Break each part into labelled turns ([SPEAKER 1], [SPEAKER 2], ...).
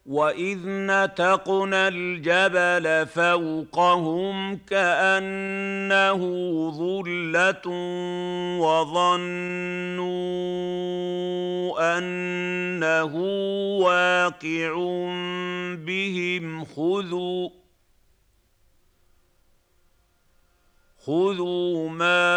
[SPEAKER 1] وَإِذْ نَتَقْنَا الْجَبَلَ فَوْقَهُمْ كَأَنَّهُ ظُلَّةٌ وَظَنُّوا أَنَّهُ وَاقِعٌ بِهِمْ خُذُوا مَا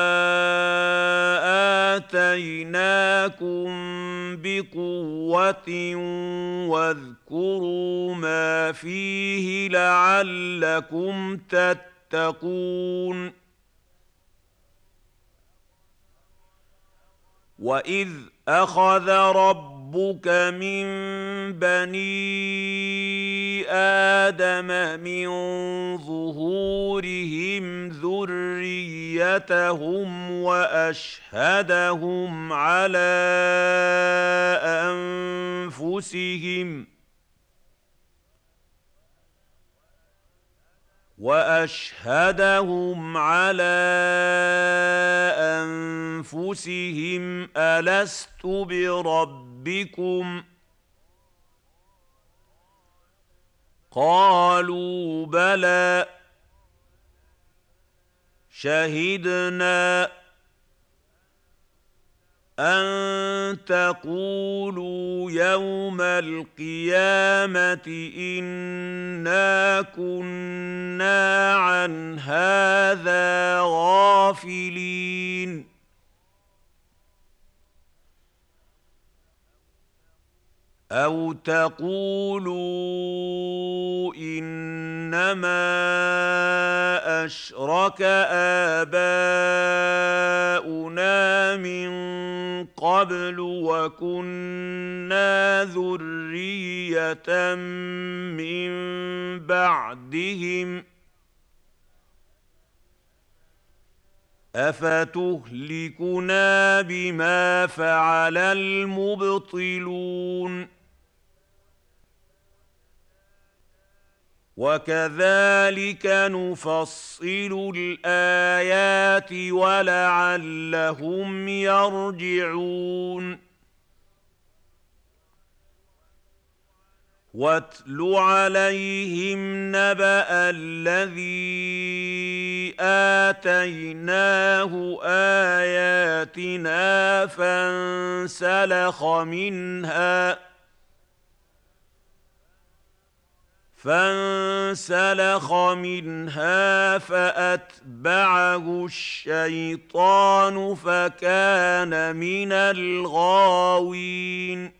[SPEAKER 1] آتَيْنَاكُم بِقُوَّةٍ وَاذْكُرُوا مَا فِيهِ لَعَلَّكُمْ تَتَّقُونَ وَإِذْ أَخَذَ رَبُّكَ مِن بَنِي آدَمَ مِن ظُهُورِهِمْ ذُرِّيَّتَهُمْ وَأَشْهَدَهُمْ عَلَىٰ أَنفُسِهِمْ أَلَسْتُ بِرَبِّكُمْ ۖ قَالُوا بَلَىٰ شَهِدْنَا أَن تَقُولُوا يَوْمَ الْقِيَامَةِ إِنَّا كُنَّا عَنْ هَٰذَا غَافِلِينَ أَوْ تَقُولُوا إِنَّمَا أَشْرَكَ آبَاؤُنَا مِن قَبْلُ وَكُنَّا ذُرِّيَّةً مِّن بَعْدِهِمْ ۖ أَفَتُهْلِكُنَا بِمَا فَعَلَ الْمُبْطِلُونَ وَكَذَٰلِكَ نُفَصِّلُ الْآيَاتِ وَلَعَلَّهُمْ يَرْجِعُونَ وَاتْلُ عَلَيْهِمْ نَبَأَ الَّذِي آتَيْنَاهُ آيَاتِنَا فانسلخ منها فأتبعه الشيطان فكان من الغاوين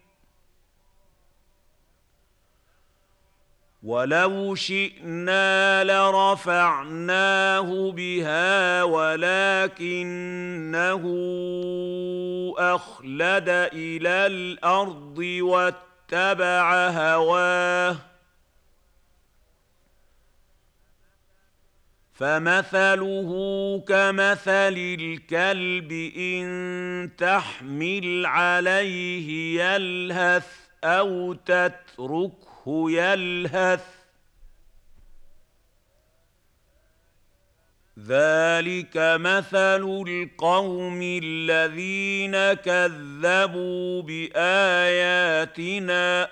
[SPEAKER 1] وَلَوْ شِئْنَا لَرَفَعْنَاهُ بِهَا وَلَٰكِنَّهُ أَخْلَدَ إِلَى الْأَرْضِ وَاتَّبَعَ هَوَاهُ فَمَثَلُهُ كَمَثَلِ الْكَلْبِ إِن تَحْمِلْ عَلَيْهِ يَلْهَثْ أَوْ تَتْرُكْهُ يَلْهَث ۚ ذَٰلِكَ مَثَلُ الْقَوْمِ الَّذِينَ كَذَّبُوا بِآيَاتِنَا ۚ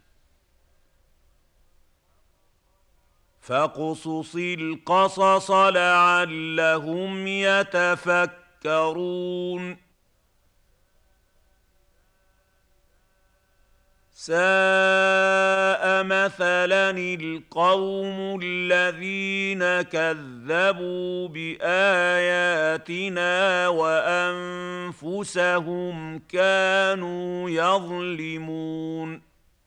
[SPEAKER 1] فَاقْصُصِ الْقَصَصَ لَعَلَّهُمْ يَتَفَكَّرُونَ سَاءَ مَثَلًا الْقَوْمُ الَّذِينَ كَذَّبُوا بِآيَاتِنَا وَأَنفُسَهُمْ كَانُوا يَظْلِمُونَ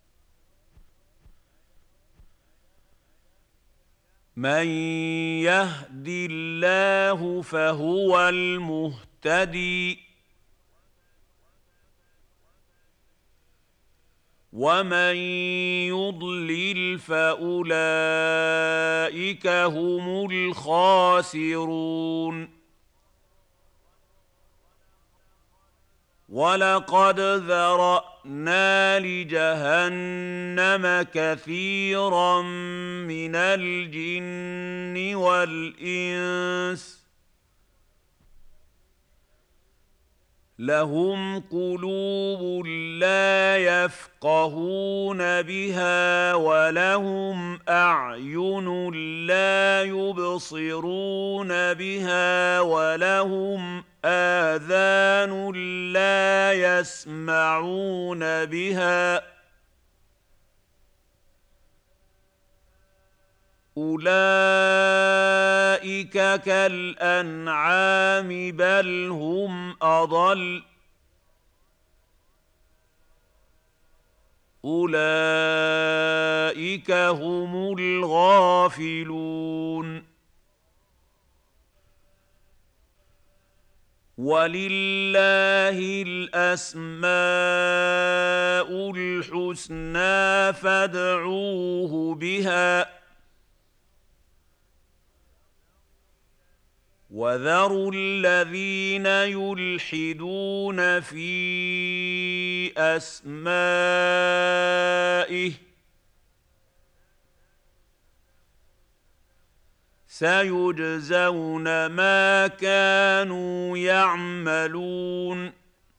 [SPEAKER 1] مَن يَهْدِ اللَّهُ فَهُوَ الْمُهْتَدِي ۖ وَمَن يُضْلِلْ فَأُولَٰئِكَ هُمُ الْخَاسِرُونَ وَلَقَدْ ذَرَأْنَا لِجَهَنَّمَ كَثِيرًا مِّنَ الْجِنِّ وَالْإِنسِ لهم قلوب لا يفقهون بها ولهم أعين لا يبصرون بها ولهم آذان لا يسمعون بها أولئك كالأنعام بل هم أضل أولئك هم الغافلون ولله الأسماء الحسنى فادعوه بها وذروا الذين يلحدون في أسمائه سيجزون ما كانوا يعملون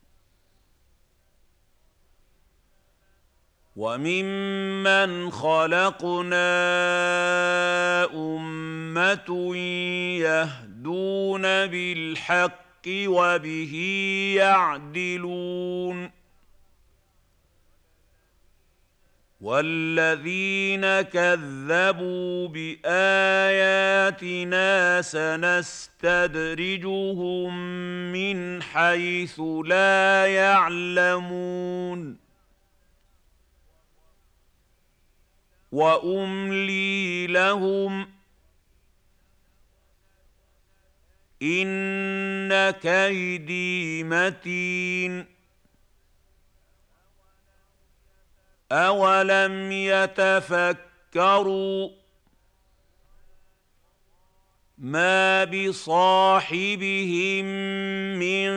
[SPEAKER 1] وممن خلقنا أمة يهدون بالحق وبه يعدلون والذين كذبوا بآياتنا سنستدرجهم من حيث لا يعلمون وأملي لهم إن كيدي متين أولم يتفكروا ما بصاحبهم من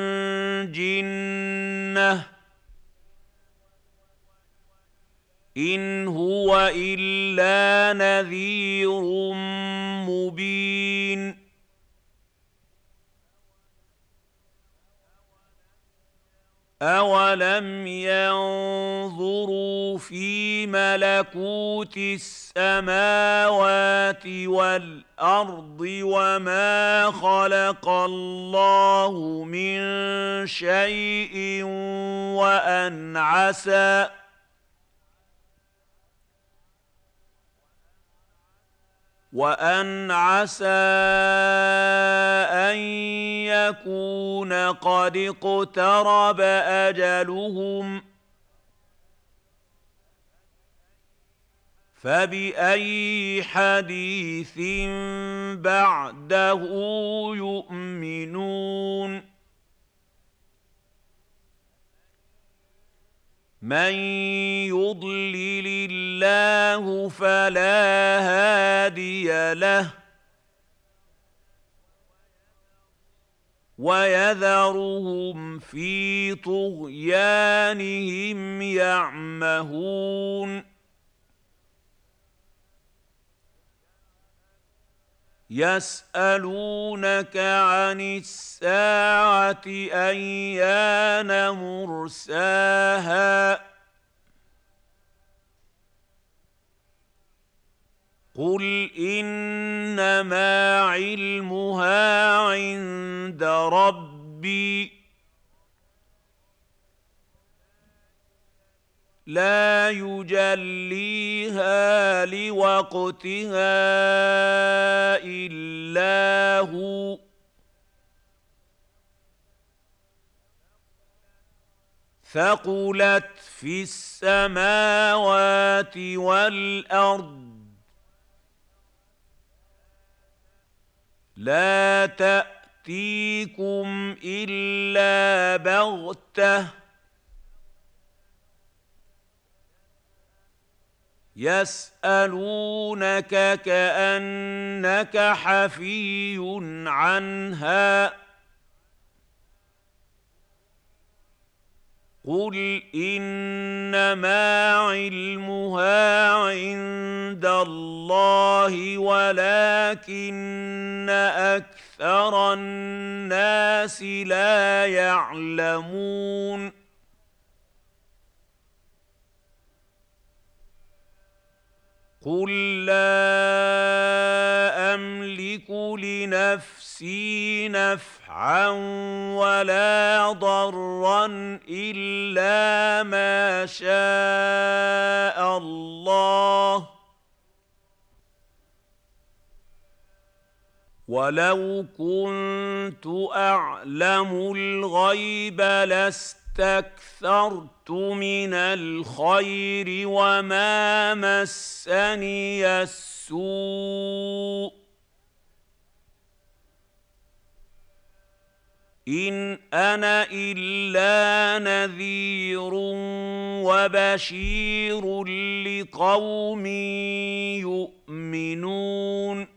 [SPEAKER 1] جنة إن هو إلا نذير مبين أولم ينظروا في ملكوت السماوات والأرض وما خلق الله من شيء وأن عسى أن يكون قد اقترب أجلهم فبأي حديث بعده يؤمنون من يضلل الله فلا هادي له ويذرهم في طغيانهم يعمهون يسألونك عن الساعة أيان مرساها قل إنما علمها عند ربي لا يجليها لوقتها إلا هو ثقلت في السماوات والأرض لا تأتيكم إلا بغتة يسألونك كأنك حفي عنها قل إنما علمها عند اللَّهِ وَلَٰكِنَّ أَكْثَرَ النَّاسِ لَا يَعْلَمُونَ قُل لَّا أَمْلِكُ لِنَفْسِي نَفْعًا وَلَا ضَرًّا إِلَّا مَا شَاءَ اللَّهُ ۗ وَلَوْ كُنتُ أَعْلَمُ الْغَيْبَ لَاسْتَكْثَرْتُ مِنَ الْخَيْرِ وَمَا مَسَّنِيَ السُّوءُ ۚ إِنْ أَنَا إِلَّا نَذِيرٌ وَبَشِيرٌ لِّقَوْمٍ يُؤْمِنُونَ